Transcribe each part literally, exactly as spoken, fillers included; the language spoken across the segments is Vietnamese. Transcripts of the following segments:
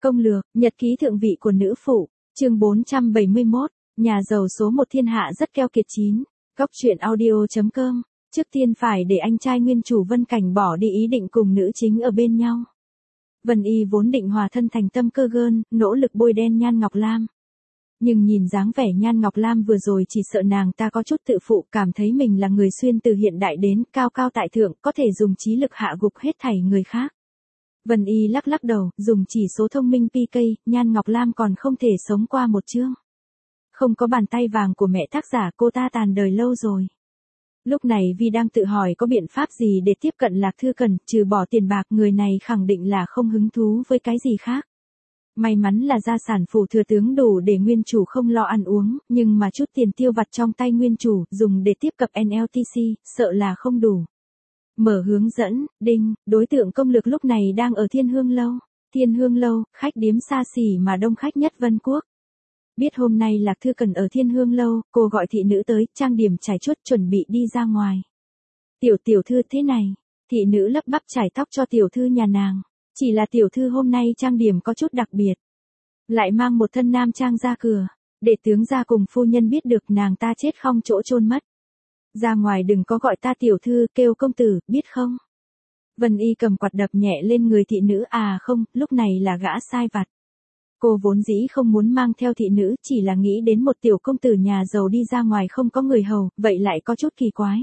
Công lược, nhật ký thượng vị của nữ phụ, chương bốn trăm bảy mươi mốt, nhà giàu số một thiên hạ rất keo kiệt chín. Góc truyện audio.com, trước tiên phải để anh trai nguyên chủ Vân Cảnh bỏ đi ý định cùng nữ chính ở bên nhau. Vân Y vốn định hòa thân thành tâm cơ gơn, nỗ lực bôi đen Nhan Ngọc Lam. Nhưng nhìn dáng vẻ Nhan Ngọc Lam vừa rồi chỉ sợ nàng ta có chút tự phụ, cảm thấy mình là người xuyên từ hiện đại đến cao cao tại thượng, có thể dùng trí lực hạ gục hết thảy người khác. Vân Y lắc lắc đầu, dùng chỉ số thông minh pê ca, Nhan Ngọc Lam còn không thể sống qua một chương. Không có bàn tay vàng của mẹ tác giả, cô ta tàn đời lâu rồi. Lúc này Vi đang tự hỏi có biện pháp gì để tiếp cận Lạc Thư Cần, trừ bỏ tiền bạc, người này khẳng định là không hứng thú với cái gì khác. May mắn là gia sản phủ thừa tướng đủ để nguyên chủ không lo ăn uống, nhưng mà chút tiền tiêu vặt trong tay nguyên chủ, dùng để tiếp cận en lờ tê xê, sợ là không đủ. Mở hướng dẫn, đinh, đối tượng công lược lúc này đang ở Thiên Hương Lâu. Thiên Hương Lâu, khách điếm xa xỉ mà đông khách nhất Vân Quốc. Biết hôm nay Lạc Thư Cần ở Thiên Hương Lâu, cô gọi thị nữ tới, trang điểm trải chuốt chuẩn bị đi ra ngoài. Tiểu tiểu thư thế này, thị nữ lắp bắp trải tóc cho tiểu thư nhà nàng. Chỉ là tiểu thư hôm nay trang điểm có chút đặc biệt. Lại mang một thân nam trang ra cửa, để tướng gia cùng phu nhân biết được nàng ta chết không chỗ chôn mất. Ra ngoài đừng có gọi ta tiểu thư, kêu công tử, biết không? Vân Y cầm quạt đập nhẹ lên người thị nữ, à không, lúc này là gã sai vặt. Cô vốn dĩ không muốn mang theo thị nữ, chỉ là nghĩ đến một tiểu công tử nhà giàu đi ra ngoài không có người hầu, vậy lại có chút kỳ quái.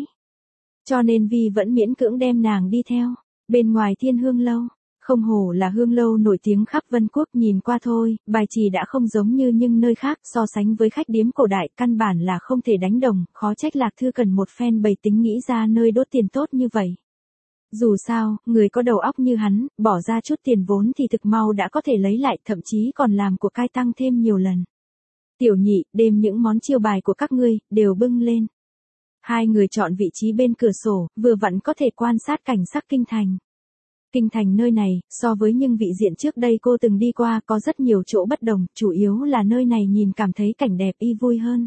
Cho nên Vi vẫn miễn cưỡng đem nàng đi theo. Bên ngoài Thiên Hương Lâu, không hổ là hương lâu nổi tiếng khắp Vân Quốc, nhìn qua thôi, bài trì đã không giống như những nơi khác, so sánh với khách điếm cổ đại, căn bản là không thể đánh đồng, khó trách Lạc Thư Cần một phen bày tính nghĩ ra nơi đốt tiền tốt như vậy. Dù sao, người có đầu óc như hắn, bỏ ra chút tiền vốn thì thực mau đã có thể lấy lại, thậm chí còn làm của cải tăng thêm nhiều lần. Tiểu nhị, đem những món chiêu bài của các ngươi, đều bưng lên. Hai người chọn vị trí bên cửa sổ, vừa vặn có thể quan sát cảnh sắc kinh thành. Kinh thành nơi này, so với những vị diện trước đây cô từng đi qua, có rất nhiều chỗ bất đồng, chủ yếu là nơi này nhìn cảm thấy cảnh đẹp y vui hơn.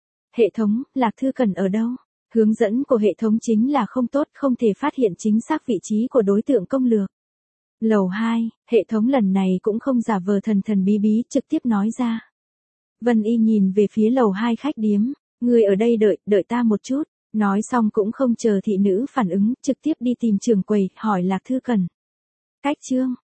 Hệ thống, Lạc Thư Cần ở đâu? Hướng dẫn của hệ thống chính là không tốt, không thể phát hiện chính xác vị trí của đối tượng công lược. Lầu hai, hệ thống lần này cũng không giả vờ thần thần bí bí, trực tiếp nói ra. Vân Y nhìn về phía lầu hai khách điếm, người ở đây đợi, đợi ta một chút. Nói xong cũng không chờ thị nữ phản ứng, trực tiếp đi tìm trưởng quầy, hỏi Lạc Thư Cần. Cách chương,